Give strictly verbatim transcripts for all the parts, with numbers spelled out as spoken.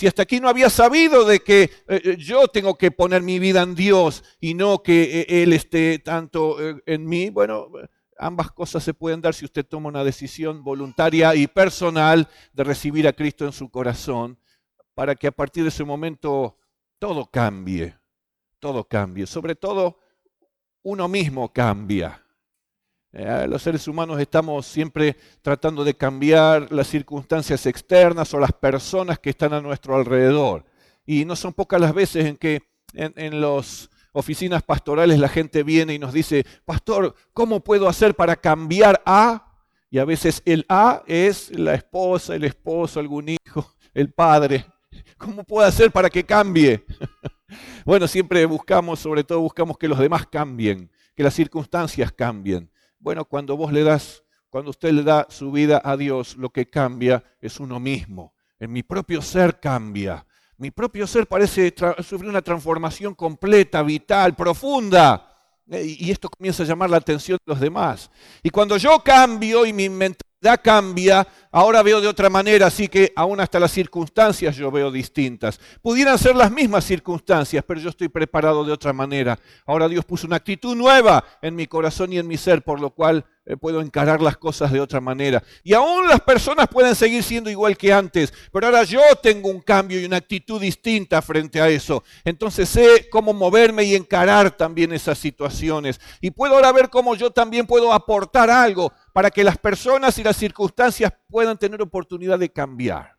Si hasta aquí no había sabido de que eh, yo tengo que poner mi vida en Dios y no que eh, Él esté tanto eh, en mí, bueno, ambas cosas se pueden dar si usted toma una decisión voluntaria y personal de recibir a Cristo en su corazón, para que a partir de ese momento todo cambie, todo cambie. Sobre todo, uno mismo cambia. Eh, los seres humanos estamos siempre tratando de cambiar las circunstancias externas o las personas que están a nuestro alrededor. Y no son pocas las veces en que en, en las oficinas pastorales la gente viene y nos dice, pastor, ¿cómo puedo hacer para cambiar a? Y a veces el a es la esposa, el esposo, algún hijo, el padre. ¿Cómo puedo hacer para que cambie? Bueno, siempre buscamos, sobre todo buscamos que los demás cambien, que las circunstancias cambien. Bueno, cuando vos le das, cuando usted le da su vida a Dios, lo que cambia es uno mismo. En mi propio ser cambia. Mi propio ser parece sufrir una transformación completa, vital, profunda. Y esto comienza a llamar la atención de los demás. Y cuando yo cambio y mi mentalidad cambia, ahora veo de otra manera, así que aún hasta las circunstancias yo veo distintas. Pudieran ser las mismas circunstancias, pero yo estoy preparado de otra manera. Ahora Dios puso una actitud nueva en mi corazón y en mi ser, por lo cual eh, puedo encarar las cosas de otra manera. Y aún las personas pueden seguir siendo igual que antes, pero ahora yo tengo un cambio y una actitud distinta frente a eso. Entonces sé cómo moverme y encarar también esas situaciones. Y puedo ahora ver cómo yo también puedo aportar algo para que las personas y las circunstancias puedan tener oportunidad de cambiar.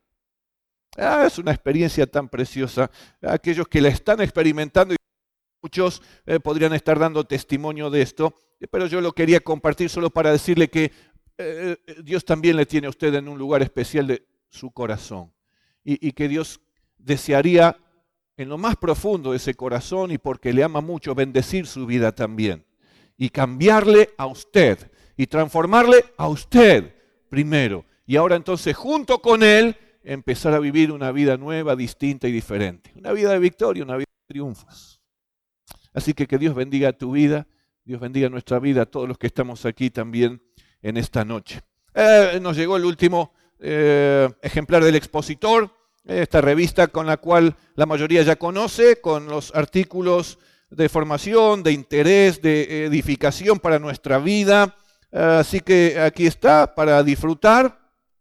Ah, es una experiencia tan preciosa. Aquellos que la están experimentando, y muchos eh, podrían estar dando testimonio de esto, pero yo lo quería compartir solo para decirle que eh, Dios también le tiene a usted en un lugar especial de su corazón. Y, y que Dios desearía en lo más profundo de ese corazón, y porque le ama mucho, bendecir su vida también. Y cambiarle a usted. Y transformarle a usted primero. Y ahora entonces, junto con Él, empezar a vivir una vida nueva, distinta y diferente. Una vida de victoria, una vida de triunfos. Así que que Dios bendiga tu vida, Dios bendiga nuestra vida, a todos los que estamos aquí también en esta noche. Eh, nos llegó el último eh, ejemplar del Expositor, esta revista con la cual la mayoría ya conoce, con los artículos de formación, de interés, de edificación para nuestra vida. Así que aquí está para disfrutar.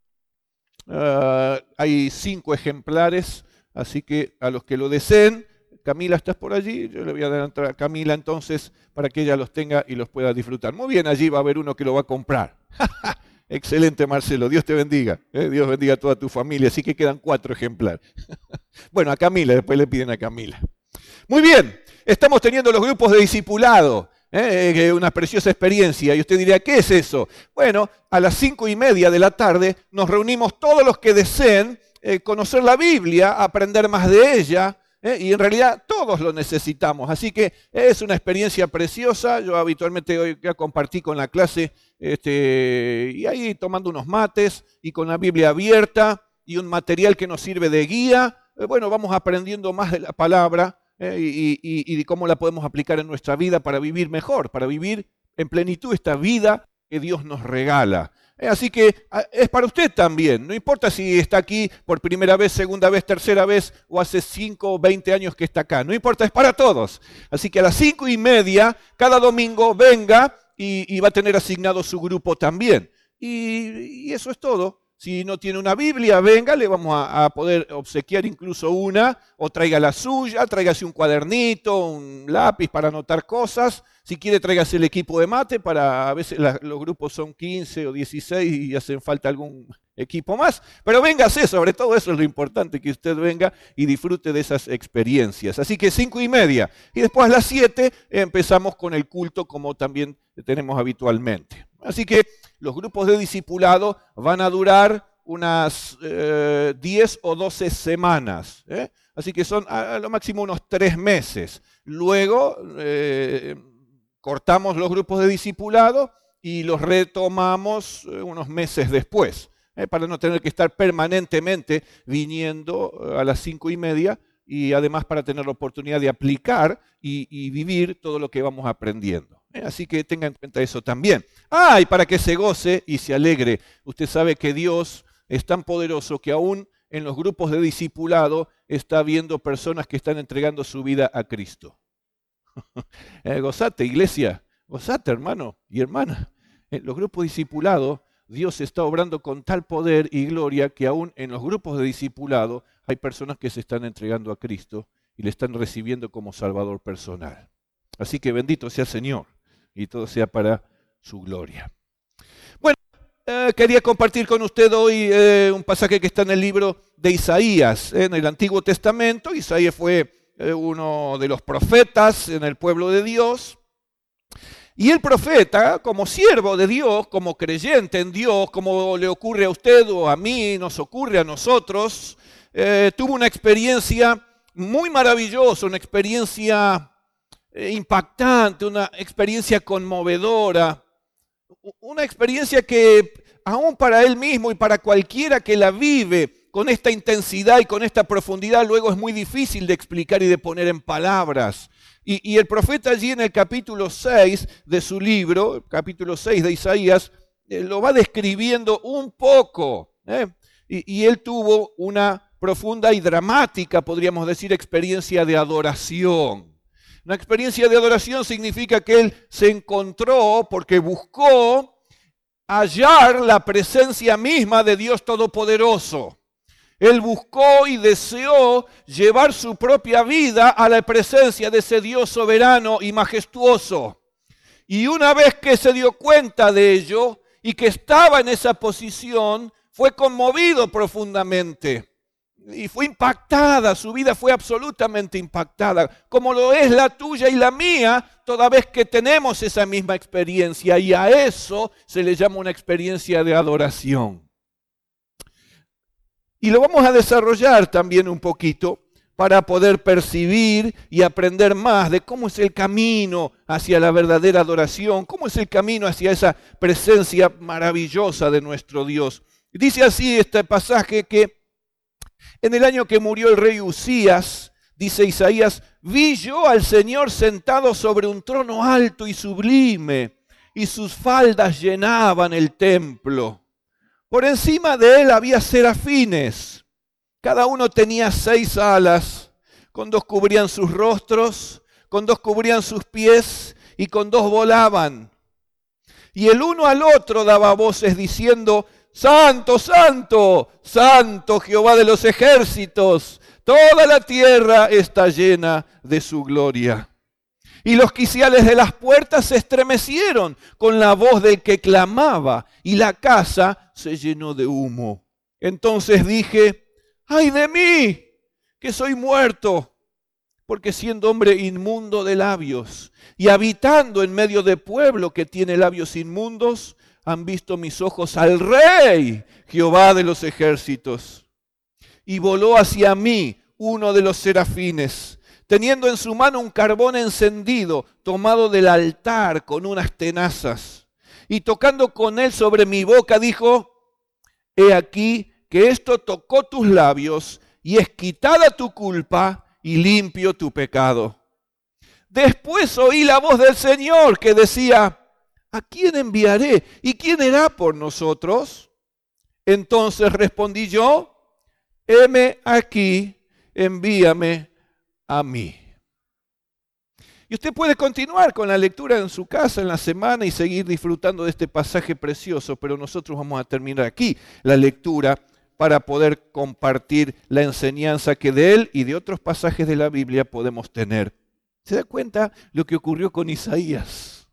Uh, hay cinco ejemplares, así que a los que lo deseen, Camila, ¿estás por allí? Yo le voy a adelantar a Camila entonces para que ella los tenga y los pueda disfrutar. Muy bien, allí va a haber uno que lo va a comprar. Excelente, Marcelo, Dios te bendiga. ¿eh? Dios bendiga a toda tu familia, así que quedan cuatro ejemplares. Bueno, a Camila, después le piden a Camila. Muy bien, estamos teniendo los grupos de discipulado. Eh, una preciosa experiencia. Y usted diría, ¿qué es eso? Bueno, a las cinco y media de la tarde nos reunimos todos los que deseen eh, conocer la Biblia, aprender más de ella, eh, y en realidad todos lo necesitamos. Así que es una experiencia preciosa. Yo habitualmente hoy ya compartí con la clase, este, y ahí tomando unos mates y con la Biblia abierta y un material que nos sirve de guía. Eh, bueno, vamos aprendiendo más de la palabra. Eh, y, y, y cómo la podemos aplicar en nuestra vida para vivir mejor, para vivir en plenitud esta vida que Dios nos regala. Eh, así que es para usted también, no importa si está aquí por primera vez, segunda vez, tercera vez o hace cinco o veinte años que está acá, no importa, es para todos. Así que a las cinco y media, cada domingo venga y, y va a tener asignado su grupo también. Y, y eso es todo. Si no tiene una Biblia, venga, le vamos a, a poder obsequiar incluso una, o traiga la suya, tráigase un cuadernito, un lápiz para anotar cosas. Si quiere, tráigase el equipo de mate, para a veces la, los grupos son quince o dieciséis y hacen falta algún equipo más. Pero véngase, sobre todo eso es lo importante, que usted venga y disfrute de esas experiencias. Así que cinco y media. Y después a las siete empezamos con el culto como también tenemos habitualmente. Así que los grupos de discipulado van a durar unas eh, diez o doce semanas. ¿eh? Así que son a lo máximo unos tres meses. Luego eh, cortamos los grupos de discipulado y los retomamos eh, unos meses después, ¿eh? para no tener que estar permanentemente viniendo a las cinco y media y además para tener la oportunidad de aplicar y, y vivir todo lo que vamos aprendiendo. Así que tenga en cuenta eso también. Ah, y para que se goce y se alegre. Usted sabe que Dios es tan poderoso que aún en los grupos de discipulado está viendo personas que están entregando su vida a Cristo. eh, gozate, iglesia, gozate, hermano y hermana. En los grupos de discipulado, Dios está obrando con tal poder y gloria que aún en los grupos de discipulado hay personas que se están entregando a Cristo y le están recibiendo como Salvador personal. Así que bendito sea el Señor y todo sea para su gloria. Bueno, eh, quería compartir con usted hoy eh, un pasaje que está en el libro de Isaías, eh, en el Antiguo Testamento. Isaías fue eh, uno de los profetas en el pueblo de Dios. Y el profeta, como siervo de Dios, como creyente en Dios, como le ocurre a usted o a mí, nos ocurre a nosotros, eh, tuvo una experiencia muy maravillosa, una experiencia eh, impactante, una experiencia conmovedora, una experiencia que aún para él mismo y para cualquiera que la vive con esta intensidad y con esta profundidad, luego es muy difícil de explicar y de poner en palabras. Y, y el profeta allí en el capítulo seis de su libro, el capítulo seis de Isaías, eh, lo va describiendo un poco. ¿eh? Y, y él tuvo una profunda y dramática, podríamos decir, experiencia de adoración. Una experiencia de adoración significa que él se encontró porque buscó hallar la presencia misma de Dios Todopoderoso. Él buscó y deseó llevar su propia vida a la presencia de ese Dios soberano y majestuoso. Y una vez que se dio cuenta de ello y que estaba en esa posición, fue conmovido profundamente. Y fue impactada, su vida fue absolutamente impactada, como lo es la tuya y la mía, toda vez que tenemos esa misma experiencia. Y a eso se le llama una experiencia de adoración. Y lo vamos a desarrollar también un poquito para poder percibir y aprender más de cómo es el camino hacia la verdadera adoración, cómo es el camino hacia esa presencia maravillosa de nuestro Dios. Dice así este pasaje que en el año que murió el rey Usías, dice Isaías, vi yo al Señor sentado sobre un trono alto y sublime, y sus faldas llenaban el templo. Por encima de él había serafines, cada uno tenía seis alas, con dos cubrían sus rostros, con dos cubrían sus pies y con dos volaban. Y el uno al otro daba voces diciendo, Santo, Santo, Santo Jehová de los ejércitos, toda la tierra está llena de su gloria. Y los quiciales de las puertas se estremecieron con la voz del que clamaba, y la casa se llenó de humo. Entonces dije, ¡ay de mí, que soy muerto! Porque siendo hombre inmundo de labios, y habitando en medio de pueblo que tiene labios inmundos, han visto mis ojos al Rey, Jehová de los ejércitos. Y voló hacia mí uno de los serafines, teniendo en su mano un carbón encendido, tomado del altar con unas tenazas. Y tocando con él sobre mi boca, dijo, he aquí que esto tocó tus labios, y es quitada tu culpa, y limpio tu pecado. Después oí la voz del Señor que decía, ¿a quién enviaré? ¿Y quién irá por nosotros? Entonces respondí yo, heme aquí, envíame a mí. Y usted puede continuar con la lectura en su casa en la semana y seguir disfrutando de este pasaje precioso, pero nosotros vamos a terminar aquí la lectura para poder compartir la enseñanza que de él y de otros pasajes de la Biblia podemos tener. ¿Se da cuenta lo que ocurrió con Isaías?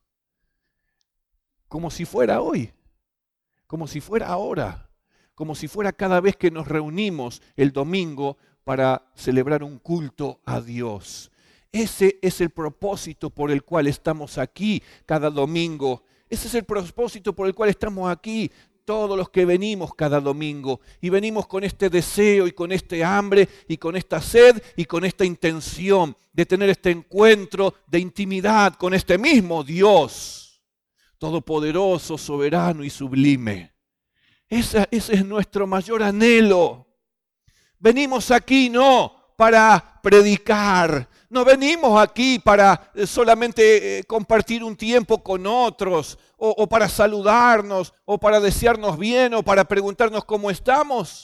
Como si fuera hoy, como si fuera ahora, como si fuera cada vez que nos reunimos el domingo para celebrar un culto a Dios. Ese es el propósito por el cual estamos aquí cada domingo. Ese es el propósito por el cual estamos aquí todos los que venimos cada domingo. Y venimos con este deseo y con este hambre y con esta sed y con esta intención de tener este encuentro de intimidad con este mismo Dios, todopoderoso, soberano y sublime. Ese, ese es nuestro mayor anhelo. Venimos aquí no para predicar, no venimos aquí para solamente compartir un tiempo con otros, o, o para saludarnos, o para desearnos bien, o para preguntarnos cómo estamos.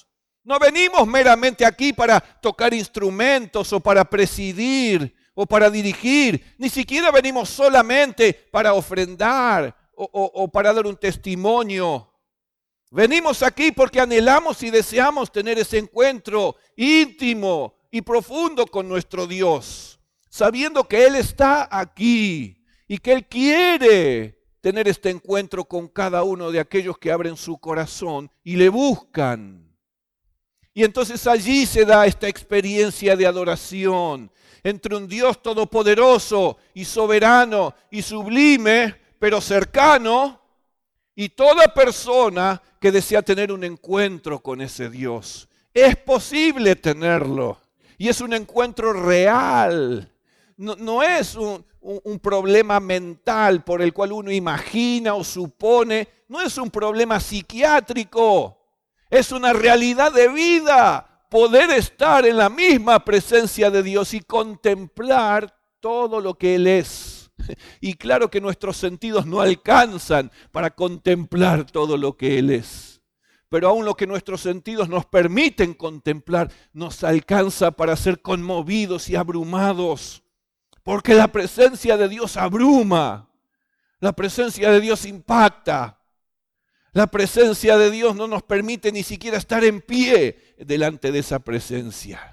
No venimos meramente aquí para tocar instrumentos o para presidir o para dirigir. Ni siquiera venimos solamente para ofrendar o, o, o para dar un testimonio. Venimos aquí porque anhelamos y deseamos tener ese encuentro íntimo y profundo con nuestro Dios, sabiendo que Él está aquí y que Él quiere tener este encuentro con cada uno de aquellos que abren su corazón y le buscan. Y entonces allí se da esta experiencia de adoración entre un Dios todopoderoso y soberano y sublime, pero cercano, y toda persona que desea tener un encuentro con ese Dios. Es posible tenerlo. Y es un encuentro real. No, no es un, un, un problema mental por el cual uno imagina o supone. No es un problema psiquiátrico. Es una realidad de vida. Poder estar en la misma presencia de Dios y contemplar todo lo que Él es. Y claro que nuestros sentidos no alcanzan para contemplar todo lo que Él es. Pero aún lo que nuestros sentidos nos permiten contemplar nos alcanza para ser conmovidos y abrumados. Porque la presencia de Dios abruma. La presencia de Dios impacta. La presencia de Dios no nos permite ni siquiera estar en pie delante de esa presencia.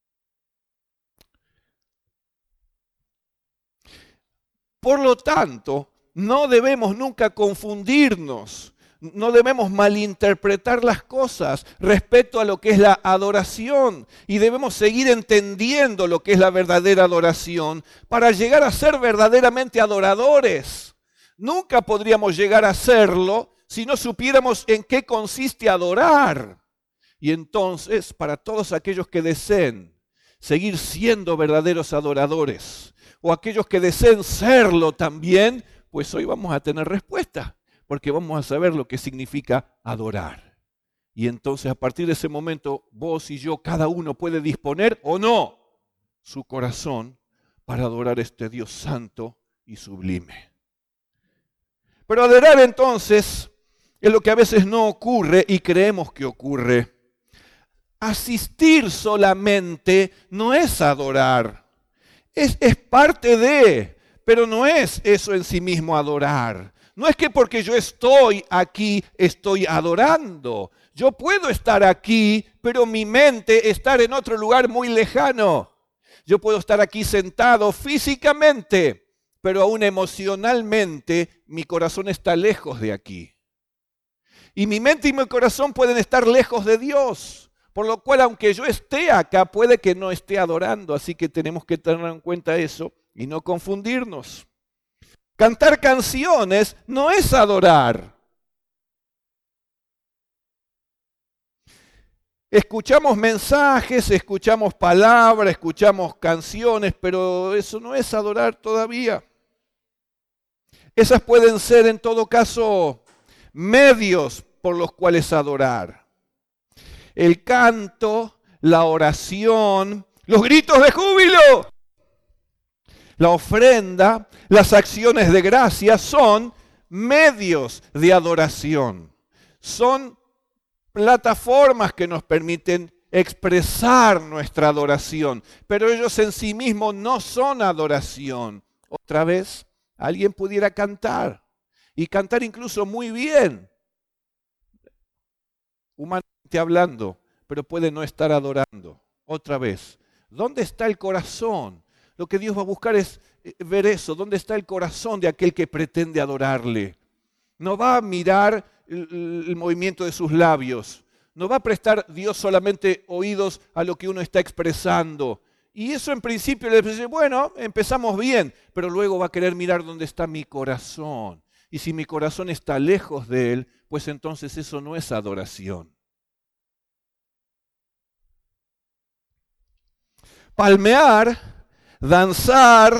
Por lo tanto, no debemos nunca confundirnos, no debemos malinterpretar las cosas respecto a lo que es la adoración y debemos seguir entendiendo lo que es la verdadera adoración para llegar a ser verdaderamente adoradores. Nunca podríamos llegar a serlo si no supiéramos en qué consiste adorar. Y entonces, para todos aquellos que deseen seguir siendo verdaderos adoradores, o aquellos que deseen serlo también, pues hoy vamos a tener respuesta, porque vamos a saber lo que significa adorar. Y entonces a partir de ese momento, vos y yo, cada uno puede disponer o no su corazón para adorar a este Dios santo y sublime. Pero adorar entonces es lo que a veces no ocurre y creemos que ocurre. Asistir solamente no es adorar. Es, es parte de, pero no es eso en sí mismo adorar. No es que porque yo estoy aquí, estoy adorando. Yo puedo estar aquí, pero mi mente estar en otro lugar muy lejano. Yo puedo estar aquí sentado físicamente, pero aún emocionalmente mi corazón está lejos de aquí. Y mi mente y mi corazón pueden estar lejos de Dios. Por lo cual, aunque yo esté acá, puede que no esté adorando. Así que tenemos que tener en cuenta eso y no confundirnos. Cantar canciones no es adorar. Escuchamos mensajes, escuchamos palabras, escuchamos canciones, pero eso no es adorar todavía. Esas pueden ser en todo caso medios por los cuales adorar. El canto, la oración, los gritos de júbilo, la ofrenda, las acciones de gracia son medios de adoración. Son plataformas que nos permiten expresar nuestra adoración, pero ellos en sí mismos no son adoración. Otra vez, alguien pudiera cantar y cantar incluso muy bien, humanamente hablando, pero puede no estar adorando. Otra vez, ¿dónde está el corazón? Lo que Dios va a buscar es ver eso, ¿dónde está el corazón de aquel que pretende adorarle? No va a mirar el, el movimiento de sus labios, no va a prestar Dios solamente oídos a lo que uno está expresando. Y eso en principio le dice, bueno, empezamos bien, pero luego va a querer mirar dónde está mi corazón. Y si mi corazón está lejos de Él, pues entonces eso no es adoración. Palmear, danzar,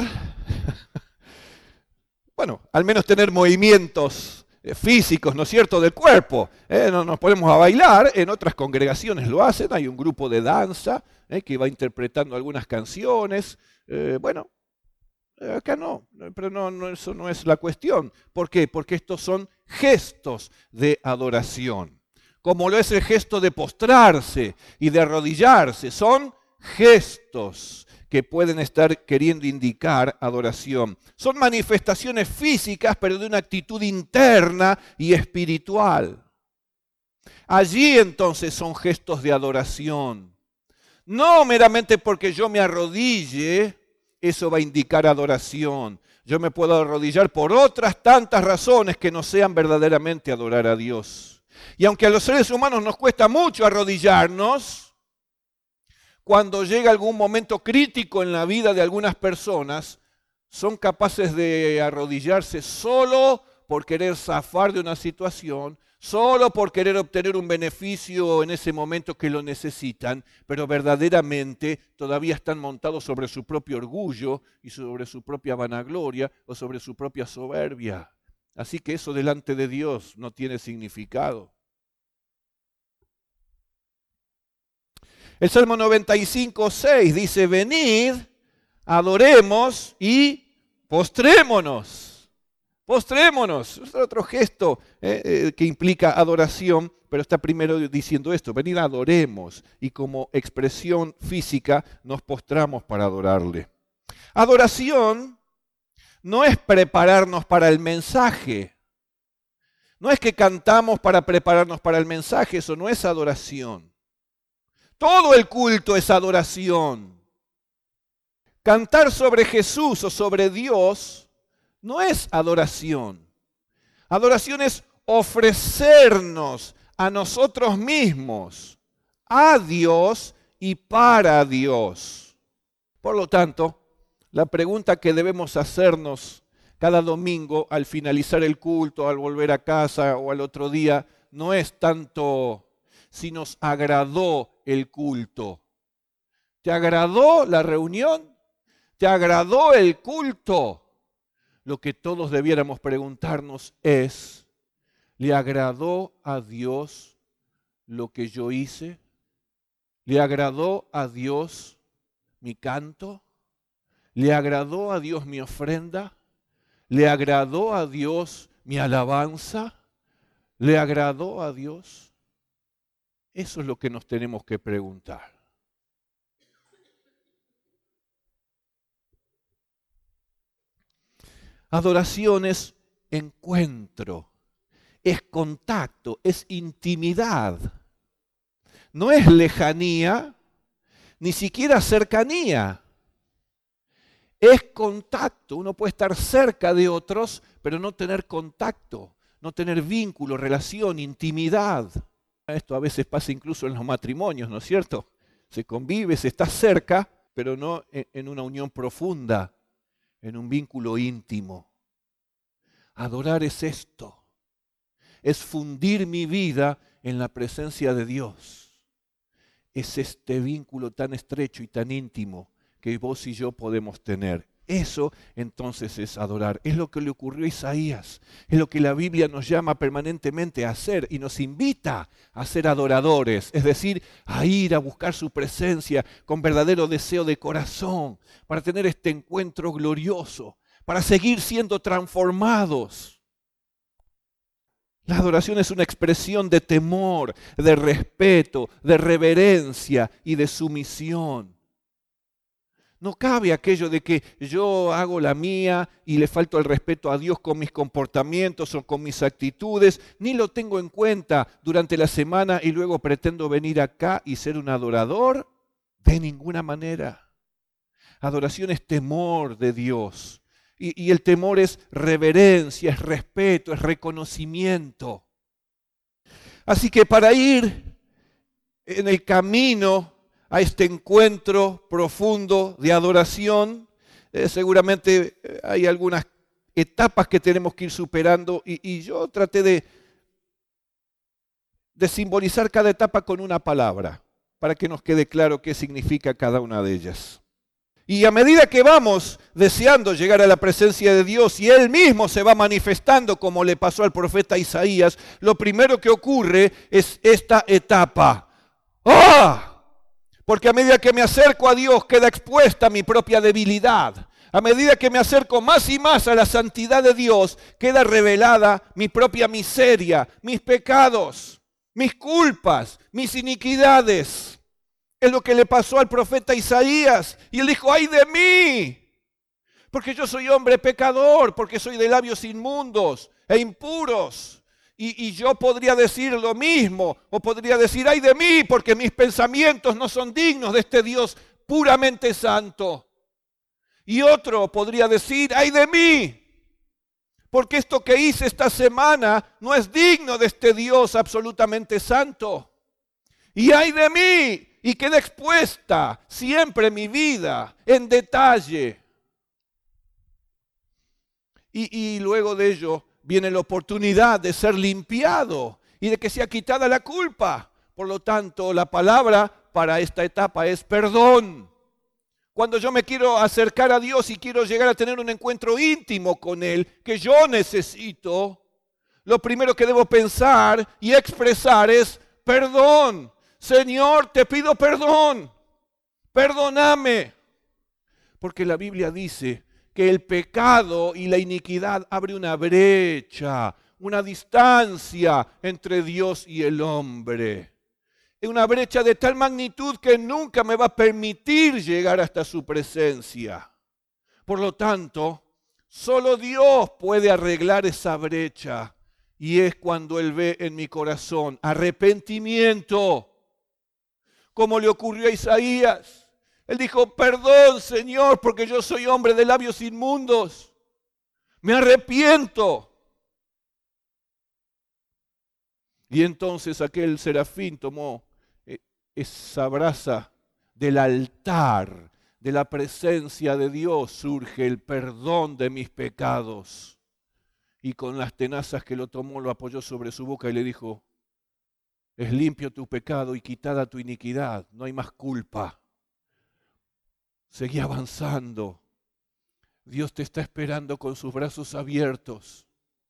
bueno, al menos tener movimientos físicos, ¿no es cierto?, del cuerpo. ¿eh? No nos ponemos a bailar, en otras congregaciones lo hacen, hay un grupo de danza ¿eh? que va interpretando algunas canciones. Eh, bueno, acá no, pero no, no, eso no es la cuestión. ¿Por qué? Porque estos son gestos de adoración. como lo es el gesto de postrarse y de arrodillarse. Son gestos que pueden estar queriendo indicar adoración. Son manifestaciones físicas, pero de una actitud interna y espiritual. Allí entonces son gestos de adoración. No meramente porque yo me arrodille, eso va a indicar adoración. Yo me puedo arrodillar por otras tantas razones que no sean verdaderamente adorar a Dios. Y aunque a los seres humanos nos cuesta mucho arrodillarnos, cuando llega algún momento crítico en la vida de algunas personas, son capaces de arrodillarse solo por querer zafar de una situación, solo por querer obtener un beneficio en ese momento que lo necesitan, pero verdaderamente todavía están montados sobre su propio orgullo y sobre su propia vanagloria o sobre su propia soberbia. Así que eso delante de Dios no tiene significado. El Salmo noventa y cinco, seis dice, venid, adoremos y postrémonos. Postrémonos, es otro gesto eh, eh, que implica adoración, pero está primero diciendo esto, venid adoremos, y como expresión física nos postramos para adorarle. Adoración no es prepararnos para el mensaje, no es que cantamos para prepararnos para el mensaje, eso no es adoración. Todo el culto es adoración. Cantar sobre Jesús o sobre Dios no es adoración. Adoración es ofrecernos a nosotros mismos, a Dios y para Dios. Por lo tanto, la pregunta que debemos hacernos cada domingo al finalizar el culto, al volver a casa o al otro día, no es tanto si nos agradó el culto. ¿Te agradó la reunión? ¿Te agradó el culto? Lo que todos debiéramos preguntarnos es, ¿le agradó a Dios lo que yo hice? ¿Le agradó a Dios mi canto? ¿Le agradó a Dios mi ofrenda? ¿Le agradó a Dios mi alabanza? ¿Le agradó a Dios? Eso es lo que nos tenemos que preguntar. Adoración es encuentro, es contacto, es intimidad. No es lejanía, ni siquiera cercanía. Es contacto. Uno puede estar cerca de otros, pero no tener contacto, no tener vínculo, relación, intimidad. Esto a veces pasa incluso en los matrimonios, ¿no es cierto? Se convive, se está cerca, pero no en una unión profunda, en un vínculo íntimo. Adorar es esto, es fundir mi vida en la presencia de Dios. Es este vínculo tan estrecho y tan íntimo que vos y yo podemos tener. Eso entonces es adorar. Es lo que le ocurrió a Isaías. Es lo que la Biblia nos llama permanentemente a hacer y nos invita a ser adoradores. Es decir, a ir a buscar su presencia con verdadero deseo de corazón para tener este encuentro glorioso, para seguir siendo transformados. La adoración es una expresión de temor, de respeto, de reverencia y de sumisión. No cabe aquello de que yo hago la mía y le falto el respeto a Dios con mis comportamientos o con mis actitudes, ni lo tengo en cuenta durante la semana y luego pretendo venir acá y ser un adorador. De ninguna manera. Adoración es temor de Dios. Y, y el temor es reverencia, es respeto, es reconocimiento. Así que para ir en el camino a este encuentro profundo de adoración, eh, seguramente hay algunas etapas que tenemos que ir superando y, y yo traté de, de simbolizar cada etapa con una palabra para que nos quede claro qué significa cada una de ellas. Y a medida que vamos deseando llegar a la presencia de Dios y Él mismo se va manifestando como le pasó al profeta Isaías, lo primero que ocurre es esta etapa. ¡Ah! Porque a medida que me acerco a Dios queda expuesta mi propia debilidad. A medida que me acerco más y más a la santidad de Dios, queda revelada mi propia miseria, mis pecados. mis culpas, mis iniquidades. Es lo que le pasó al profeta Isaías. Y él dijo, ¡ay de mí! Porque yo soy hombre pecador, porque soy de labios inmundos e impuros. Y, y yo podría decir lo mismo, o podría decir, ¡ay de mí! Porque mis pensamientos no son dignos de este Dios puramente santo. Y otro podría decir, ¡ay de mí! Porque esto que hice esta semana no es digno de este Dios absolutamente santo. Y ¡ay de mí! Y queda expuesta siempre mi vida en detalle. Y, y luego de ello viene la oportunidad de ser limpiado y de que sea quitada la culpa. Por lo tanto, la palabra para esta etapa es perdón. Cuando yo me quiero acercar a Dios y quiero llegar a tener un encuentro íntimo con Él, que yo necesito, lo primero que debo pensar y expresar es perdón. Señor, te pido perdón. Perdóname. Porque la Biblia dice que el pecado y la iniquidad abre una brecha, una distancia entre Dios y el hombre. Es una brecha de tal magnitud que nunca me va a permitir llegar hasta su presencia. Por lo tanto, solo Dios puede arreglar esa brecha. Y es cuando Él ve en mi corazón arrepentimiento, como le ocurrió a Isaías. Él dijo, perdón, Señor, porque yo soy hombre de labios inmundos. Me arrepiento. Y entonces aquel serafín tomó esa brasa del altar, de la presencia de Dios, surge el perdón de mis pecados. Y con las tenazas que lo tomó, lo apoyó sobre su boca y le dijo, es limpio tu pecado y quitada tu iniquidad, no hay más culpa. Seguí avanzando. Dios te está esperando con sus brazos abiertos.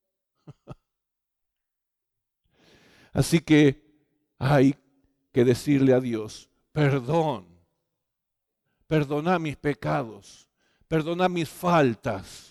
Así que hay que decirle a Dios, perdón, perdona mis pecados, perdona mis faltas.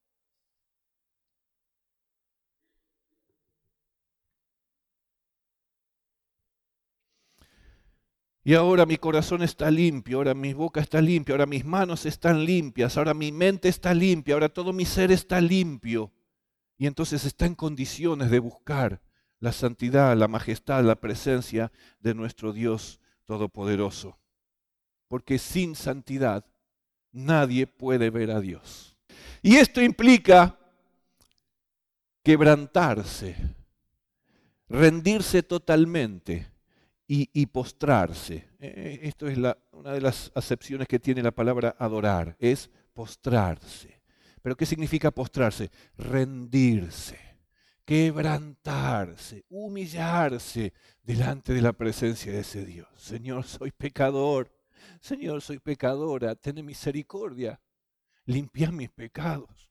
Y ahora mi corazón está limpio, ahora mi boca está limpia, ahora mis manos están limpias, ahora mi mente está limpia, ahora todo mi ser está limpio. Y entonces está en condiciones de buscar la santidad, la majestad, la presencia de nuestro Dios Todopoderoso. Porque sin santidad nadie puede ver a Dios. Y esto implica quebrantarse, rendirse totalmente. Y, y postrarse. Esto es la, una de las acepciones que tiene la palabra adorar, es postrarse. ¿Pero qué significa postrarse? Rendirse, quebrantarse, humillarse delante de la presencia de ese Dios. Señor, soy pecador. Señor, soy pecadora. Ten misericordia. Limpia mis pecados.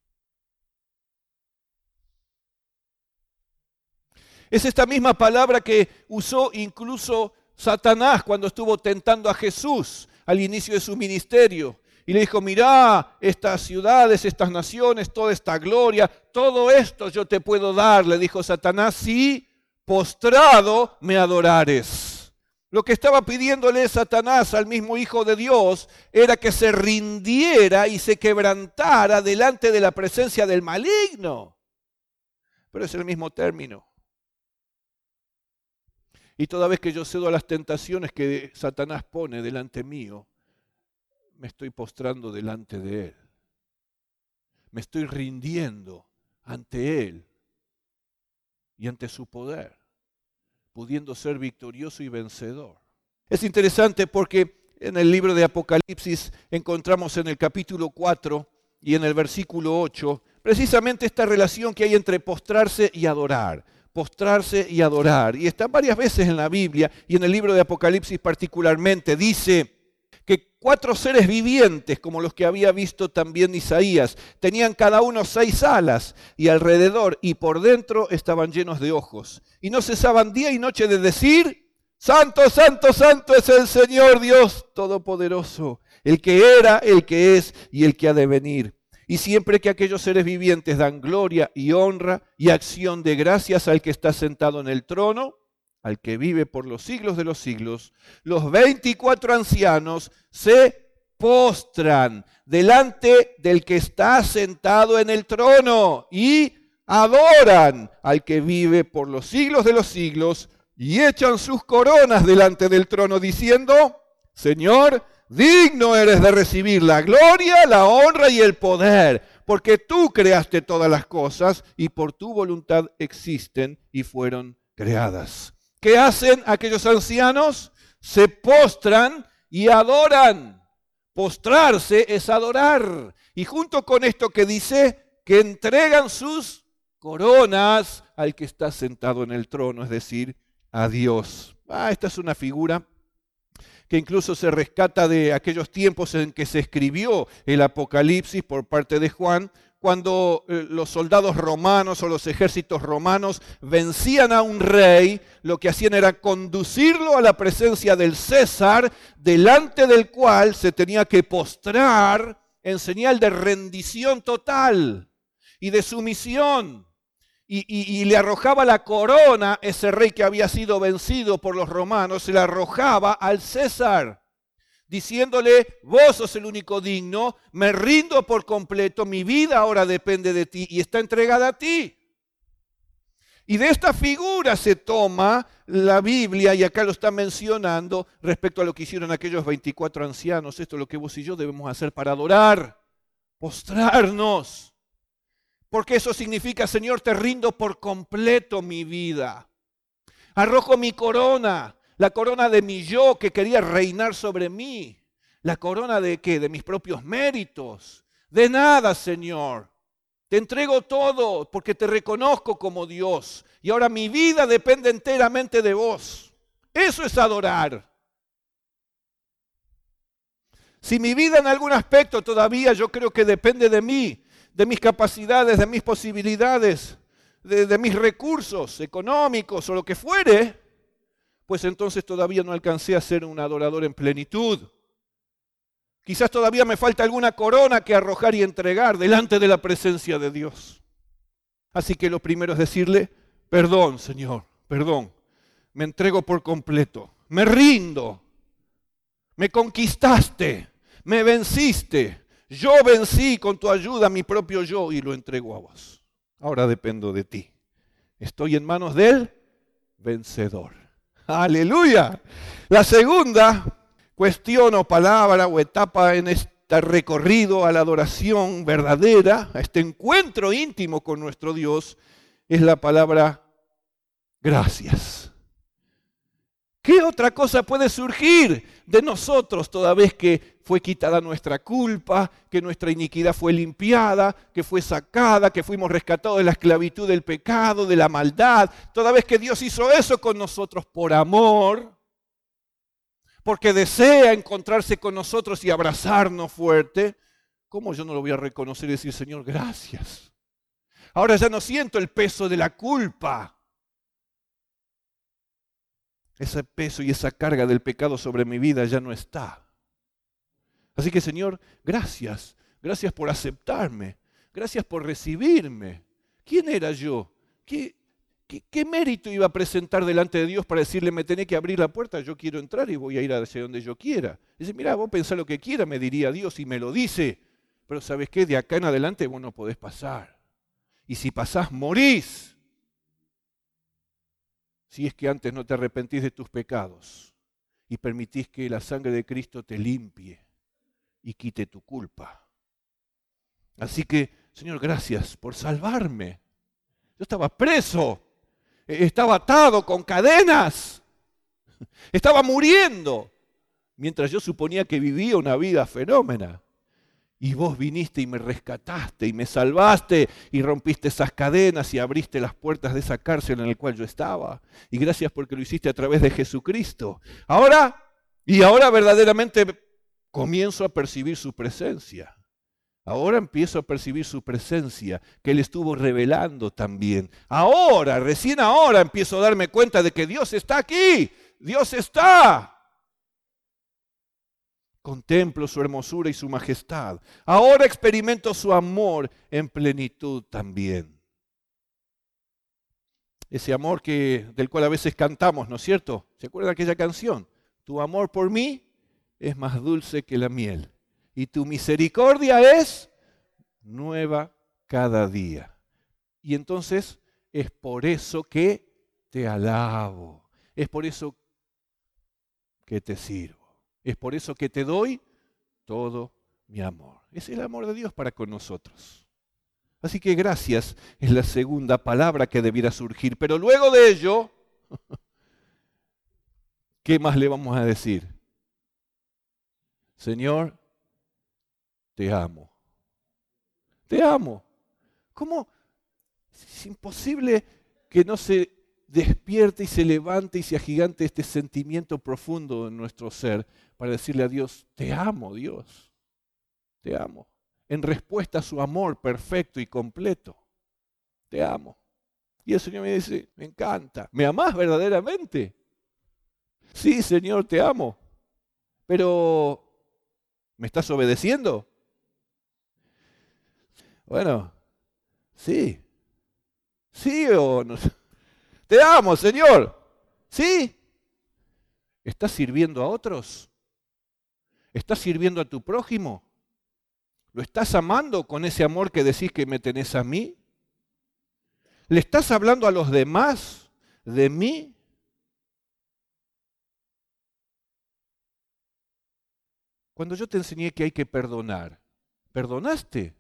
Es esta misma palabra que usó incluso Satanás cuando estuvo tentando a Jesús al inicio de su ministerio. Y le dijo, mirá, estas ciudades, estas naciones, toda esta gloria, todo esto yo te puedo dar, le dijo Satanás, si postrado me adorares. Lo que estaba pidiéndole Satanás al mismo Hijo de Dios era que se rindiera y se quebrantara delante de la presencia del maligno. Pero es el mismo término. Y toda vez que yo cedo a las tentaciones que Satanás pone delante mío, me estoy postrando delante de Él. Me estoy rindiendo ante Él y ante su poder, pudiendo ser victorioso y vencedor. Es interesante porque en el libro de Apocalipsis encontramos en el capítulo cuatro y en el versículo ocho precisamente esta relación que hay entre postrarse y adorar. Postrarse y adorar. Y está varias veces en la Biblia y en el libro de Apocalipsis particularmente. Dice que cuatro seres vivientes, como los que había visto también Isaías, tenían cada uno seis alas y alrededor y por dentro estaban llenos de ojos. Y no cesaban día y noche de decir, Santo, Santo, Santo es el Señor Dios Todopoderoso, el que era, el que es y el que ha de venir. Y siempre que aquellos seres vivientes dan gloria y honra y acción de gracias al que está sentado en el trono, al que vive por los siglos de los siglos, los veinticuatro ancianos se postran delante del que está sentado en el trono y adoran al que vive por los siglos de los siglos y echan sus coronas delante del trono diciendo: Señor, digno eres de recibir la gloria, la honra y el poder, porque tú creaste todas las cosas y por tu voluntad existen y fueron creadas. ¿Qué hacen aquellos ancianos? Se postran y adoran. Postrarse es adorar. Y junto con esto que dice, que entregan sus coronas al que está sentado en el trono, es decir, a Dios. Ah, esta es una figura que incluso se rescata de aquellos tiempos en que se escribió el Apocalipsis por parte de Juan, cuando eh, los soldados romanos o los ejércitos romanos vencían a un rey, lo que hacían era conducirlo a la presencia del César, delante del cual se tenía que postrar en señal de rendición total y de sumisión. Y, y, y le arrojaba la corona, ese rey que había sido vencido por los romanos, se la arrojaba al César, diciéndole: vos sos el único digno, me rindo por completo, mi vida ahora depende de ti y está entregada a ti. Y de esta figura se toma la Biblia, y acá lo está mencionando respecto a lo que hicieron aquellos veinticuatro ancianos. Esto es lo que vos y yo debemos hacer para adorar, postrarnos. Porque eso significa: Señor, te rindo por completo mi vida. Arrojo mi corona, la corona de mi yo que quería reinar sobre mí. ¿La corona de qué? De mis propios méritos. De nada, Señor. Te entrego todo porque te reconozco como Dios. Y ahora mi vida depende enteramente de vos. Eso es adorar. Si mi vida en algún aspecto todavía yo creo que depende de mí, de mis capacidades, de mis posibilidades, de, de mis recursos económicos o lo que fuere, pues entonces todavía no alcancé a ser un adorador en plenitud. Quizás todavía me falta alguna corona que arrojar y entregar delante de la presencia de Dios. Así que lo primero es decirle: perdón, Señor, perdón, me entrego por completo, me rindo, me conquistaste, me venciste. Yo vencí con tu ayuda mi propio yo y lo entrego a vos. Ahora dependo de ti. Estoy en manos del vencedor. ¡Aleluya! La segunda cuestión o palabra o etapa en este recorrido a la adoración verdadera, a este encuentro íntimo con nuestro Dios, es la palabra gracias. ¿Qué otra cosa puede surgir de nosotros toda vez que fue quitada nuestra culpa, que nuestra iniquidad fue limpiada, que fue sacada, que fuimos rescatados de la esclavitud del pecado, de la maldad? Toda vez que Dios hizo eso con nosotros por amor, porque desea encontrarse con nosotros y abrazarnos fuerte, ¿cómo yo no lo voy a reconocer y decir: Señor, gracias? Ahora ya no siento el peso de la culpa. Ese peso y esa carga del pecado sobre mi vida ya no está. Así que, Señor, gracias. Gracias por aceptarme. Gracias por recibirme. ¿Quién era yo? ¿Qué, qué, qué mérito iba a presentar delante de Dios para decirle: me tenés que abrir la puerta, yo quiero entrar y voy a ir hacia donde yo quiera? Dice: mira, vos pensá lo que quiera, me diría Dios, y me lo dice. Pero ¿sabes qué? De acá en adelante vos no podés pasar. Y si pasás, morís. Si es que antes no te arrepentís de tus pecados y permitís que la sangre de Cristo te limpie y quite tu culpa. Así que, Señor, gracias por salvarme. Yo estaba preso, estaba atado con cadenas, estaba muriendo, mientras yo suponía que vivía una vida fenómena. Y vos viniste y me rescataste y me salvaste y rompiste esas cadenas y abriste las puertas de esa cárcel en la cual yo estaba. Y gracias porque lo hiciste a través de Jesucristo. Ahora, y ahora verdaderamente comienzo a percibir su presencia. Ahora empiezo a percibir su presencia, que Él estuvo revelando también. Ahora, recién ahora empiezo a darme cuenta de que Dios está aquí. Dios está. Contemplo su hermosura y su majestad. Ahora experimento su amor en plenitud también. Ese amor que, del cual a veces cantamos, ¿no es cierto? ¿Se acuerdan de aquella canción? Tu amor por mí es más dulce que la miel y tu misericordia es nueva cada día. Y entonces es por eso que te alabo, es por eso que te sirvo, es por eso que te doy todo mi amor. Es el amor de Dios para con nosotros. Así que gracias es la segunda palabra que debiera surgir. Pero luego de ello, ¿qué más le vamos a decir? Señor, te amo. Te amo. ¿Cómo? Es imposible que no se despierte y se levante y se agigante este sentimiento profundo en nuestro ser para decirle a Dios, te amo, Dios. Te amo. En respuesta a su amor perfecto y completo. Te amo. Y el Señor me dice, me encanta. ¿Me amás verdaderamente? Sí, Señor, te amo. Pero, ¿me estás obedeciendo? Bueno, sí. ¿Sí o no? Te amo, Señor. ¿Sí? ¿Estás sirviendo a otros? ¿Estás sirviendo a tu prójimo? ¿Lo estás amando con ese amor que decís que me tenés a mí? ¿Le estás hablando a los demás de mí? Cuando yo te enseñé que hay que perdonar, ¿perdonaste?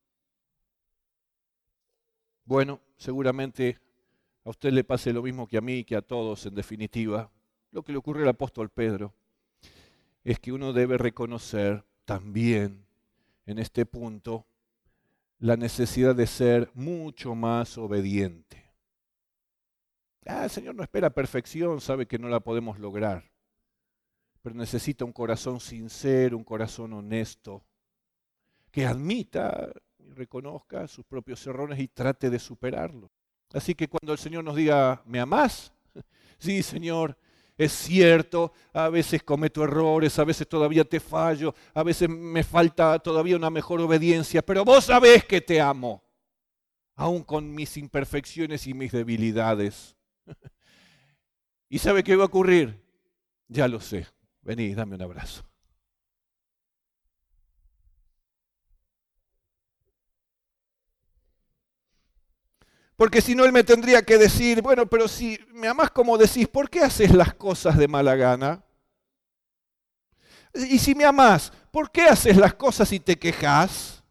Bueno, seguramente a usted le pase lo mismo que a mí, que a todos en definitiva. Lo que le ocurre al apóstol Pedro es que uno debe reconocer también en este punto la necesidad de ser mucho más obediente. Ah, el Señor no espera perfección, sabe que no la podemos lograr, pero necesita un corazón sincero, un corazón honesto, que admita y reconozca sus propios errores y trate de superarlos. Así que cuando el Señor nos diga, ¿me amás? Sí, Señor, es cierto, a veces cometo errores, a veces todavía te fallo, a veces me falta todavía una mejor obediencia, pero vos sabés que te amo, aun con mis imperfecciones y mis debilidades. ¿Y sabe qué va a ocurrir? Ya lo sé. Vení, dame un abrazo. Porque si no, él me tendría que decir, bueno, pero si me amás como decís, ¿por qué haces las cosas de mala gana? Y si me amás, ¿por qué haces las cosas y te quejás?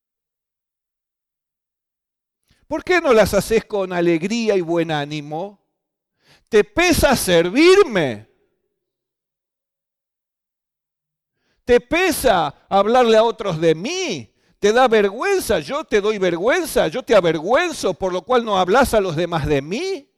¿Por qué no las haces con alegría y buen ánimo? ¿Te pesa servirme? ¿Te pesa hablarle a otros de mí? ¿Te da vergüenza? Yo te doy vergüenza, yo te avergüenzo, por lo cual no hablas a los demás de mí.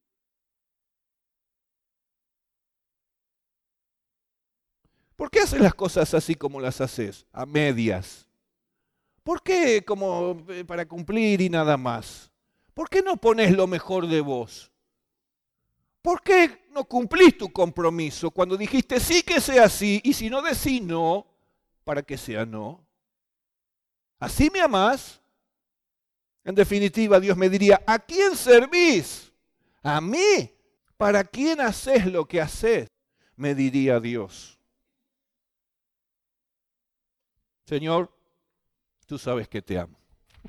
¿Por qué haces las cosas así como las haces? A medias. ¿Por qué como para cumplir y nada más? ¿Por qué no pones lo mejor de vos? ¿Por qué no cumplís tu compromiso cuando dijiste sí que sea así y si no decís no, para que sea no? ¿Así me amás? En definitiva, Dios me diría, ¿a quién servís? ¿A mí? ¿Para quién haces lo que haces? Me diría Dios. Señor, tú sabes que te amo.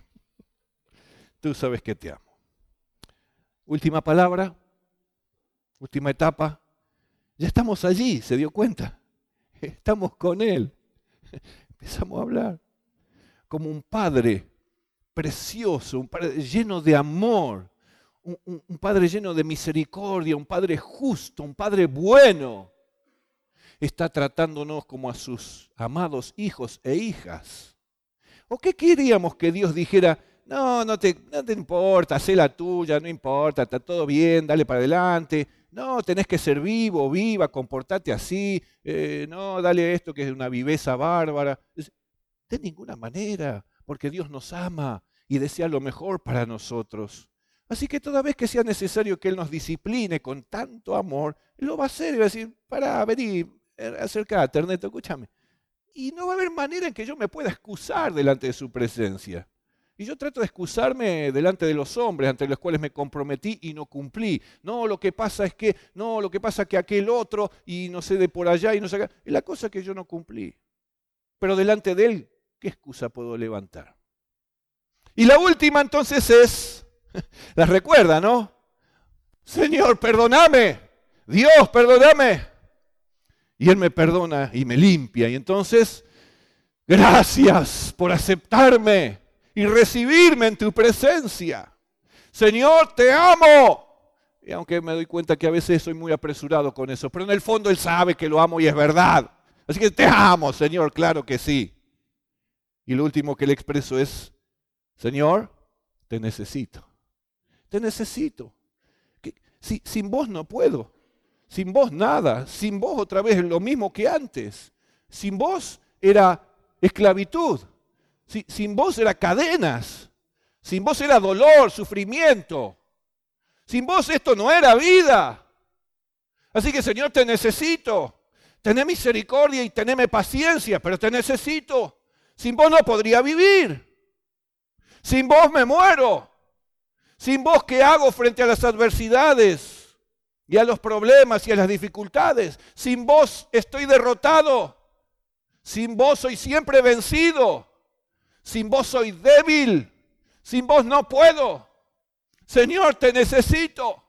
Tú sabes que te amo. Última palabra, última etapa. Ya estamos allí, ¿se dio cuenta? Estamos con Él. Empezamos a hablar. Como un padre precioso, un padre lleno de amor, un, un, un padre lleno de misericordia, un padre justo, un padre bueno. Está tratándonos como a sus amados hijos e hijas. ¿O qué queríamos que Dios dijera? No, no te, no te importa, hacé la tuya, no importa, está todo bien, dale para adelante. No, tenés que ser vivo, viva, comportate así. Eh, no, dale esto que es una viveza bárbara. De ninguna manera, porque Dios nos ama y desea lo mejor para nosotros. Así que toda vez que sea necesario que Él nos discipline con tanto amor, Él lo va a hacer y va a decir, pará, vení, acercate, Ernesto, escúchame. Y no va a haber manera en que yo me pueda excusar delante de su presencia. Y yo trato de excusarme delante de los hombres ante los cuales me comprometí y no cumplí. No, lo que pasa es que, no, lo que pasa es que aquel otro, y no sé de por allá, y no sé acá. Es la cosa que yo no cumplí. Pero delante de él, ¿qué excusa puedo levantar? Y la última entonces es, la recuerda, ¿no? Señor, perdóname. Dios, perdóname. Y Él me perdona y me limpia. Y entonces, gracias por aceptarme y recibirme en tu presencia. Señor, te amo. Y aunque me doy cuenta que a veces soy muy apresurado con eso, pero en el fondo Él sabe que lo amo y es verdad. Así que te amo, Señor, claro que sí. Y lo último que le expreso es, Señor, te necesito. Te necesito. Si, sin vos no puedo. Sin vos nada. Sin vos otra vez lo mismo que antes. Sin vos era esclavitud. Si, sin vos era cadenas. Sin vos era dolor, sufrimiento. Sin vos esto no era vida. Así que, Señor, te necesito. Tené misericordia y teneme paciencia, pero te necesito. Sin vos no podría vivir. Sin vos me muero. Sin vos, ¿qué hago frente a las adversidades y a los problemas y a las dificultades? Sin vos estoy derrotado. Sin vos soy siempre vencido. Sin vos soy débil. Sin vos no puedo. Señor, te necesito.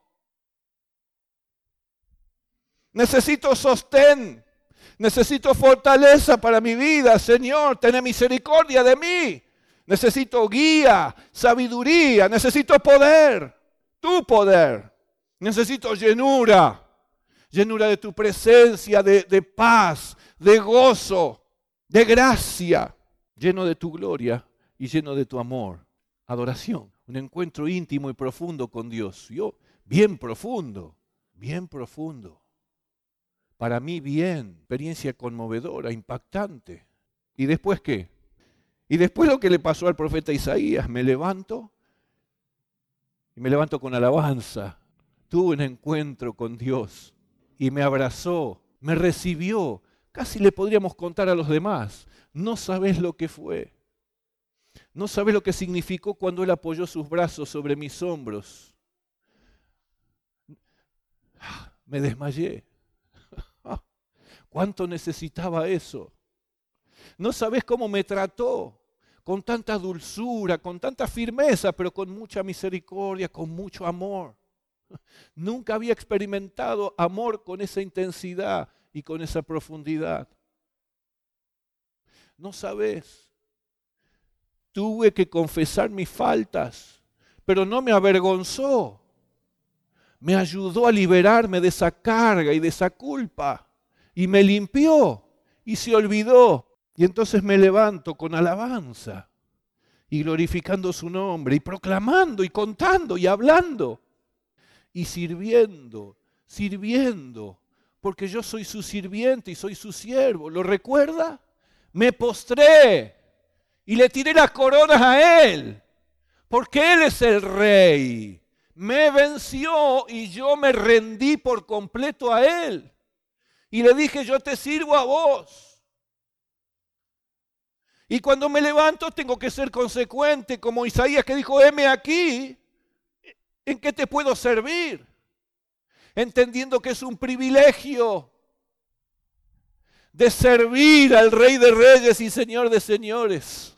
Necesito sostén. Necesito fortaleza para mi vida. Señor, ten misericordia de mí. Necesito guía, sabiduría. Necesito poder. Tu poder. Necesito llenura. Llenura de tu presencia, de, de paz, de gozo, de gracia. Lleno de tu gloria y lleno de tu amor. Adoración. Un encuentro íntimo y profundo con Dios. Yo, bien profundo, bien profundo. Para mí bien, experiencia conmovedora, impactante. ¿Y después qué? Y después lo que le pasó al profeta Isaías, me levanto y me levanto con alabanza. Tuve un encuentro con Dios y me abrazó, me recibió. Casi le podríamos contar a los demás. No sabés lo que fue. No sabés lo que significó cuando Él apoyó sus brazos sobre mis hombros. Me desmayé. ¿Cuánto necesitaba eso? No sabés cómo me trató, con tanta dulzura, con tanta firmeza, pero con mucha misericordia, con mucho amor. Nunca había experimentado amor con esa intensidad y con esa profundidad. No sabés. Tuve que confesar mis faltas, pero no me avergonzó. Me ayudó a liberarme de esa carga y de esa culpa. Y me limpió y se olvidó. Y entonces me levanto con alabanza y glorificando su nombre y proclamando y contando y hablando y sirviendo, sirviendo, porque yo soy su sirviente y soy su siervo. ¿Lo recuerda? Me postré y le tiré las coronas a Él, porque Él es el Rey. Me venció y yo me rendí por completo a Él. Y le dije, yo te sirvo a vos. Y cuando me levanto tengo que ser consecuente, como Isaías que dijo, heme aquí, ¿en qué te puedo servir? Entendiendo que es un privilegio de servir al Rey de Reyes y Señor de Señores.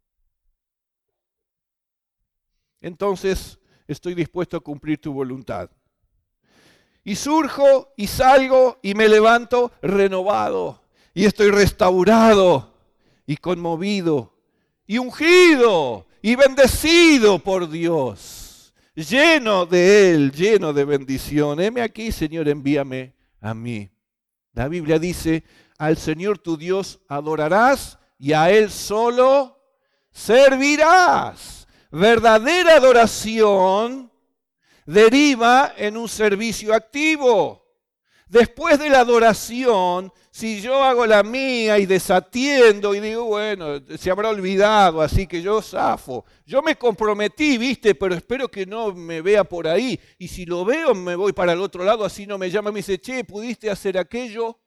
Entonces estoy dispuesto a cumplir tu voluntad. Y surjo y salgo y me levanto renovado. Y estoy restaurado y conmovido y ungido y bendecido por Dios. Lleno de Él, lleno de bendición. Heme aquí, Señor, envíame a mí. La Biblia dice, al Señor tu Dios adorarás y a Él solo servirás. Verdadera adoración deriva en un servicio activo. Después de la adoración, si yo hago la mía y desatiendo y digo, bueno, se habrá olvidado, así que yo zafo. Yo me comprometí, viste, pero espero que no me vea por ahí. Y si lo veo, me voy para el otro lado, así no me llama y me dice, che, ¿pudiste hacer aquello?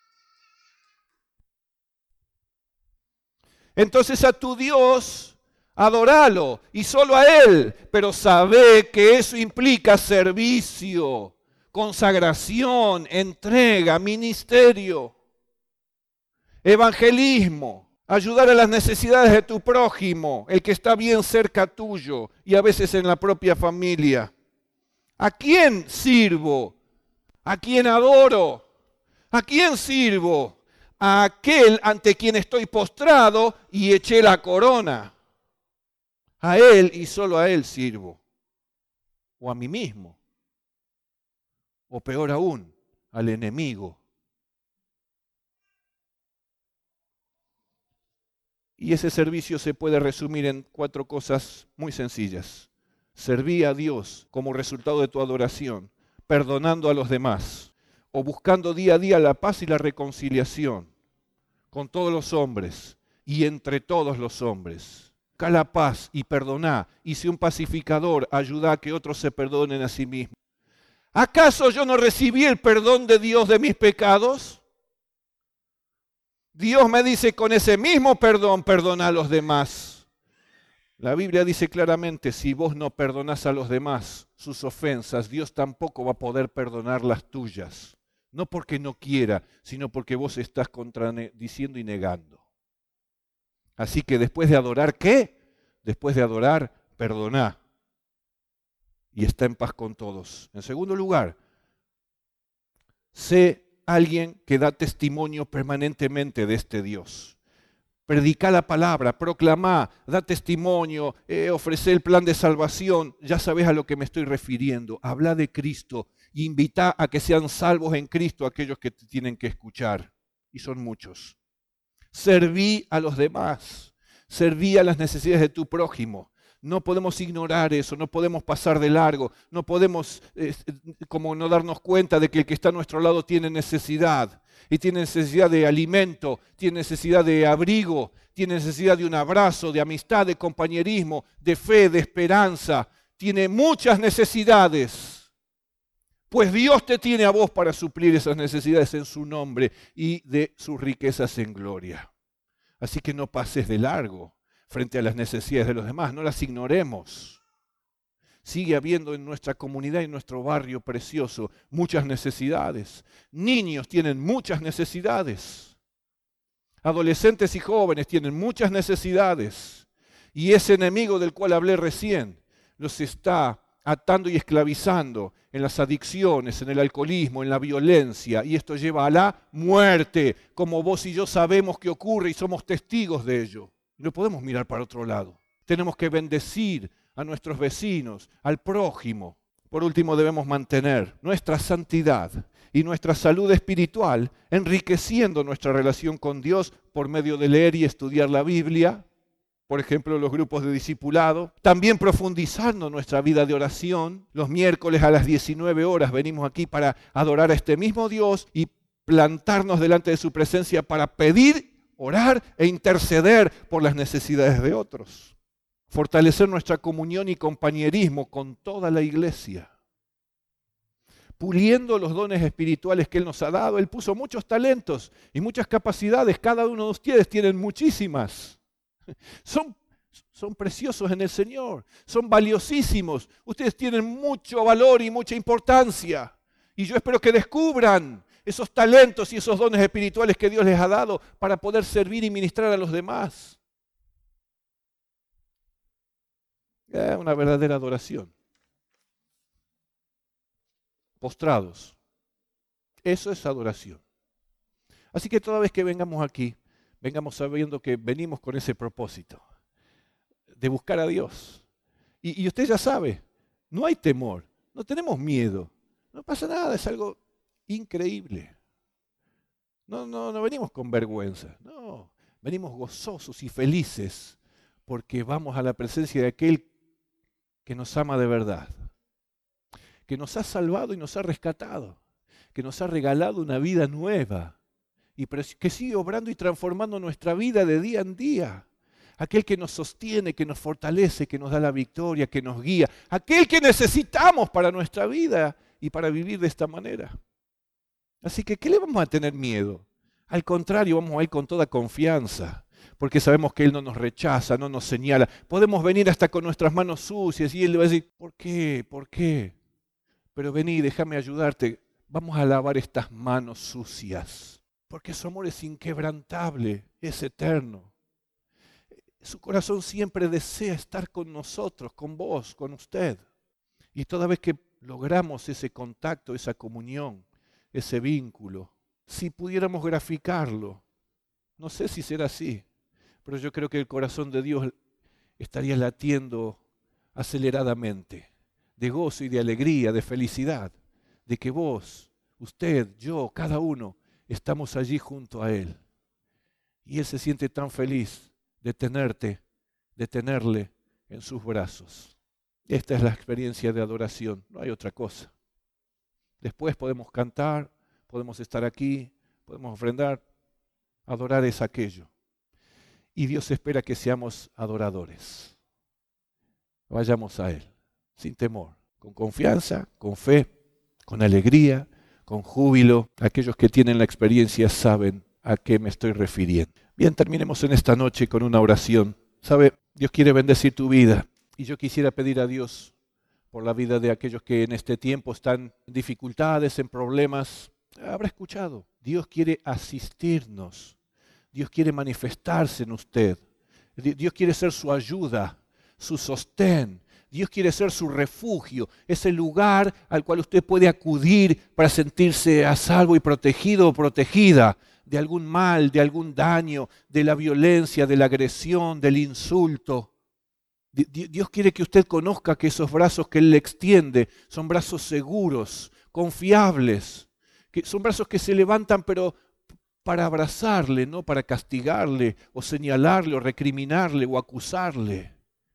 Entonces a tu Dios Adoralo y solo a Él, pero sabe que eso implica servicio, consagración, entrega, ministerio, evangelismo, ayudar a las necesidades de tu prójimo, el que está bien cerca tuyo y a veces en la propia familia. ¿A quién sirvo? ¿A quién adoro? ¿A quién sirvo? A aquel ante quien estoy postrado y eché la corona. A Él y solo a Él sirvo. O a mí mismo. O peor aún, al enemigo. Y ese servicio se puede resumir en cuatro cosas muy sencillas. Serví a Dios como resultado de tu adoración, perdonando a los demás, o buscando día a día la paz y la reconciliación con todos los hombres y entre todos los hombres. Busca la paz y perdoná, y sé un pacificador, ayuda a que otros se perdonen a sí mismos. ¿Acaso yo no recibí el perdón de Dios de mis pecados? Dios me dice, con ese mismo perdón, perdona a los demás. La Biblia dice claramente, si vos no perdonás a los demás sus ofensas, Dios tampoco va a poder perdonar las tuyas. No porque no quiera, sino porque vos estás contradiciendo y negando. Así que después de adorar, ¿qué? Después de adorar, perdoná. Y está en paz con todos. En segundo lugar, sé alguien que da testimonio permanentemente de este Dios. Predica la palabra, proclamá, da testimonio, eh, ofrece el plan de salvación. Ya sabes a lo que me estoy refiriendo. Habla de Cristo e invita a que sean salvos en Cristo aquellos que te tienen que escuchar. Y son muchos. Serví a los demás. Serví a las necesidades de tu prójimo. No podemos ignorar eso, no podemos pasar de largo, no podemos eh, como no darnos cuenta de que el que está a nuestro lado tiene necesidad. Y tiene necesidad de alimento, tiene necesidad de abrigo, tiene necesidad de un abrazo, de amistad, de compañerismo, de fe, de esperanza. Tiene muchas necesidades. Pues Dios te tiene a vos para suplir esas necesidades en su nombre y de sus riquezas en gloria. Así que no pases de largo frente a las necesidades de los demás, no las ignoremos. Sigue habiendo en nuestra comunidad y en nuestro barrio precioso muchas necesidades. Niños tienen muchas necesidades. Adolescentes y jóvenes tienen muchas necesidades. Y ese enemigo del cual hablé recién los está atando y esclavizando en las adicciones, en el alcoholismo, en la violencia. Y esto lleva a la muerte, como vos y yo sabemos que ocurre y somos testigos de ello. No podemos mirar para otro lado. Tenemos que bendecir a nuestros vecinos, al prójimo. Por último, debemos mantener nuestra santidad y nuestra salud espiritual, enriqueciendo nuestra relación con Dios por medio de leer y estudiar la Biblia, por ejemplo, los grupos de discipulado. También profundizando nuestra vida de oración. Los miércoles a las diecinueve horas venimos aquí para adorar a este mismo Dios y plantarnos delante de su presencia para pedir, orar e interceder por las necesidades de otros. Fortalecer nuestra comunión y compañerismo con toda la iglesia. Puliendo los dones espirituales que Él nos ha dado. Él puso muchos talentos y muchas capacidades. Cada uno de ustedes tienen muchísimas. Son, son preciosos en el Señor. Son valiosísimos. Ustedes tienen mucho valor y mucha importancia. Y yo espero que descubran esos talentos y esos dones espirituales que Dios les ha dado para poder servir y ministrar a los demás. Es una verdadera adoración. Postrados. Eso es adoración. Así que toda vez que vengamos aquí, vengamos sabiendo que venimos con ese propósito de buscar a Dios. Y, y usted ya sabe, no hay temor, no tenemos miedo, no pasa nada, es algo increíble. No, no, no venimos con vergüenza, no, venimos gozosos y felices porque vamos a la presencia de aquel que nos ama de verdad, que nos ha salvado y nos ha rescatado, que nos ha regalado una vida nueva y que sigue obrando y transformando nuestra vida de día en día. Aquel que nos sostiene, que nos fortalece, que nos da la victoria, que nos guía, aquel que necesitamos para nuestra vida y para vivir de esta manera. Así que, ¿qué le vamos a tener miedo? Al contrario, vamos a ir con toda confianza, porque sabemos que Él no nos rechaza, no nos señala. Podemos venir hasta con nuestras manos sucias y Él le va a decir, ¿por qué? ¿Por qué? Pero vení, déjame ayudarte. Vamos a lavar estas manos sucias, porque su amor es inquebrantable, es eterno. Su corazón siempre desea estar con nosotros, con vos, con usted. Y toda vez que logramos ese contacto, esa comunión, ese vínculo, si pudiéramos graficarlo, no sé si será así, pero yo creo que el corazón de Dios estaría latiendo aceleradamente, de gozo y de alegría, de felicidad, de que vos, usted, yo, cada uno, estamos allí junto a Él. Y Él se siente tan feliz de tenerte, de tenerle en sus brazos. Esta es la experiencia de adoración, no hay otra cosa. Después podemos cantar, podemos estar aquí, podemos ofrendar. Adorar es aquello. Y Dios espera que seamos adoradores. Vayamos a Él, sin temor, con confianza, con fe, con alegría, con júbilo. Aquellos que tienen la experiencia saben a qué me estoy refiriendo. Bien, terminemos en esta noche con una oración. ¿Sabe? Dios quiere bendecir tu vida. Y yo quisiera pedir a Dios por la vida de aquellos que en este tiempo están en dificultades, en problemas. Habrá escuchado. Dios quiere asistirnos. Dios quiere manifestarse en usted. Dios quiere ser su ayuda, su sostén. Dios quiere ser su refugio, ese lugar al cual usted puede acudir para sentirse a salvo y protegido o protegida de algún mal, de algún daño, de la violencia, de la agresión, del insulto. Dios quiere que usted conozca que esos brazos que Él le extiende son brazos seguros, confiables, que son brazos que se levantan pero para abrazarle, no para castigarle o señalarle o recriminarle o acusarle.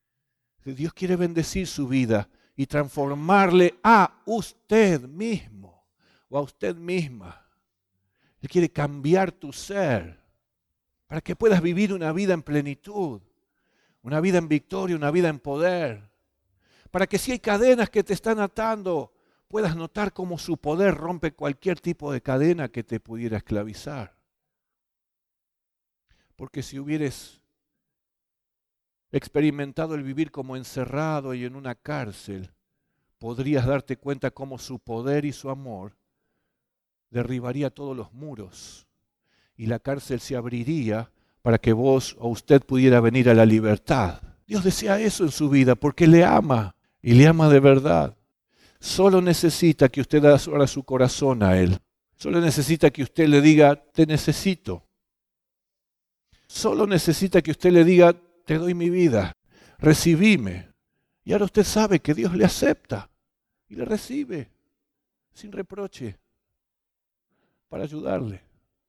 Dios quiere bendecir su vida y transformarle a usted mismo o a usted misma. Él quiere cambiar tu ser para que puedas vivir una vida en plenitud, una vida en victoria, una vida en poder. Para que si hay cadenas que te están atando, puedas notar cómo su poder rompe cualquier tipo de cadena que te pudiera esclavizar. Porque si hubieras experimentado el vivir como encerrado y en una cárcel, podrías darte cuenta cómo su poder y su amor derribaría todos los muros y la cárcel se abriría para que vos o usted pudiera venir a la libertad. Dios desea eso en su vida porque le ama y le ama de verdad. Solo necesita que usted abra su corazón a Él. Solo necesita que usted le diga, te necesito. Solo necesita que usted le diga, te doy mi vida, recibime. Y ahora usted sabe que Dios le acepta y le recibe sin reproche para ayudarle.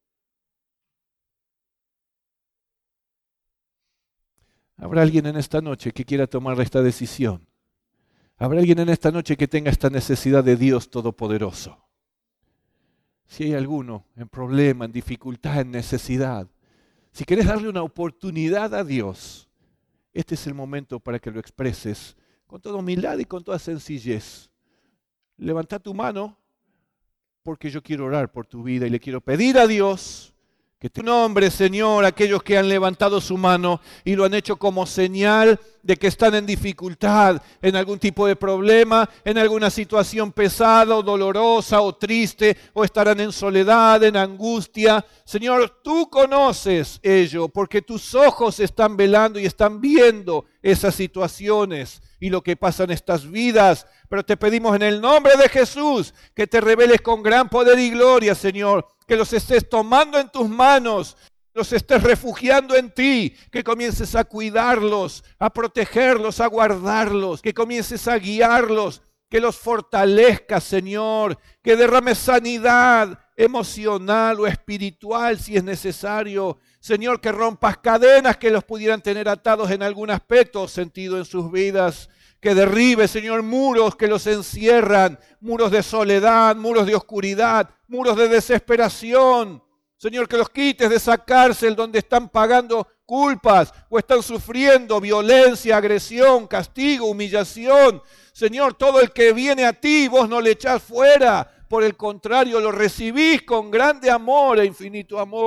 Habrá alguien en esta noche que quiera tomar esta decisión. Habrá alguien en esta noche que tenga esta necesidad de Dios Todopoderoso. Si hay alguno en problema, en dificultad, en necesidad, si querés darle una oportunidad a Dios, este es el momento para que lo expreses con toda humildad y con toda sencillez. Levanta tu mano porque yo quiero orar por tu vida y le quiero pedir a Dios que tu nombre, Señor, aquellos que han levantado su mano y lo han hecho como señal de que están en dificultad, en algún tipo de problema, en alguna situación pesada o dolorosa o triste, o estarán en soledad, en angustia. Señor, tú conoces ello, porque tus ojos están velando y están viendo esas situaciones y lo que pasa en estas vidas. Pero te pedimos en el nombre de Jesús que te reveles con gran poder y gloria, Señor, que los estés tomando en tus manos, los estés refugiando en ti, que comiences a cuidarlos, a protegerlos, a guardarlos, que comiences a guiarlos, que los fortalezcas, Señor, que derrames sanidad emocional o espiritual si es necesario. Señor, que rompas cadenas que los pudieran tener atados en algún aspecto o sentido en sus vidas. Que derribe, Señor, muros que los encierran, muros de soledad, muros de oscuridad, muros de desesperación. Señor, que los quites de esa cárcel donde están pagando culpas o están sufriendo violencia, agresión, castigo, humillación. Señor, todo el que viene a ti, vos no le echás fuera. Por el contrario, lo recibís con grande amor e infinito amor.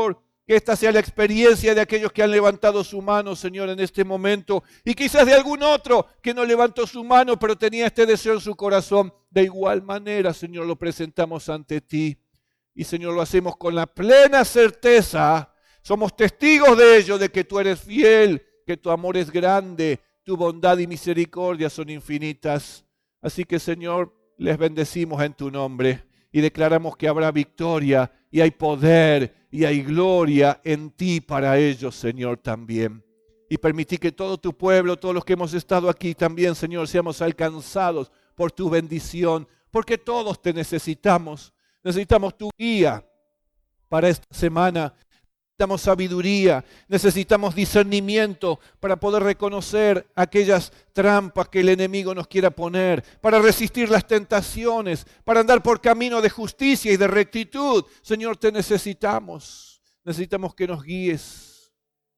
Que esta sea la experiencia de aquellos que han levantado su mano, Señor, en este momento. Y quizás de algún otro que no levantó su mano, pero tenía este deseo en su corazón. De igual manera, Señor, lo presentamos ante ti. Y, Señor, lo hacemos con la plena certeza. Somos testigos de ello, de que tú eres fiel, que tu amor es grande, tu bondad y misericordia son infinitas. Así que, Señor, les bendecimos en tu nombre y declaramos que habrá victoria y hay poder y hay gloria en ti para ellos, Señor, también. Y permití que todo tu pueblo, todos los que hemos estado aquí también, Señor, seamos alcanzados por tu bendición, porque todos te necesitamos. Necesitamos tu guía para esta semana. Necesitamos sabiduría, necesitamos discernimiento para poder reconocer aquellas trampas que el enemigo nos quiera poner, para resistir las tentaciones, para andar por camino de justicia y de rectitud. Señor, te necesitamos. Necesitamos que nos guíes.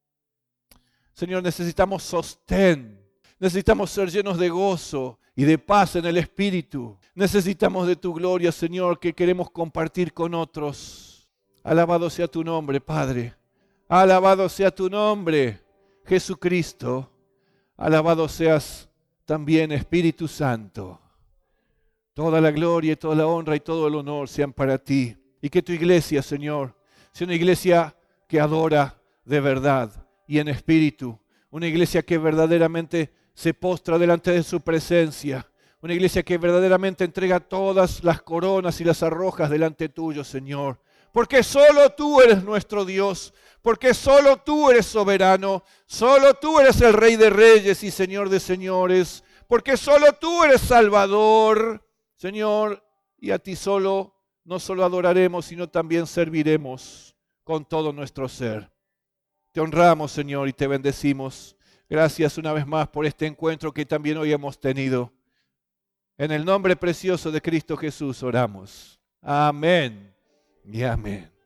Señor, necesitamos sostén. Necesitamos ser llenos de gozo y de paz en el Espíritu. Necesitamos de tu gloria, Señor, que queremos compartir con otros. Alabado sea tu nombre, Padre. Alabado sea tu nombre, Jesucristo. Alabado seas también, Espíritu Santo. Toda la gloria y toda la honra y todo el honor sean para ti. Y que tu iglesia, Señor, sea una iglesia que adora de verdad y en espíritu. Una iglesia que verdaderamente se postra delante de su presencia. Una iglesia que verdaderamente entrega todas las coronas y las arrojas delante tuyo, Señor. Porque solo tú eres nuestro Dios, porque solo tú eres soberano, solo tú eres el Rey de Reyes y Señor de Señores, porque solo tú eres Salvador, Señor, y a ti solo, no solo adoraremos, sino también serviremos con todo nuestro ser. Te honramos, Señor, y te bendecimos. Gracias una vez más por este encuentro que también hoy hemos tenido. En el nombre precioso de Cristo Jesús oramos. Amén. Y amén.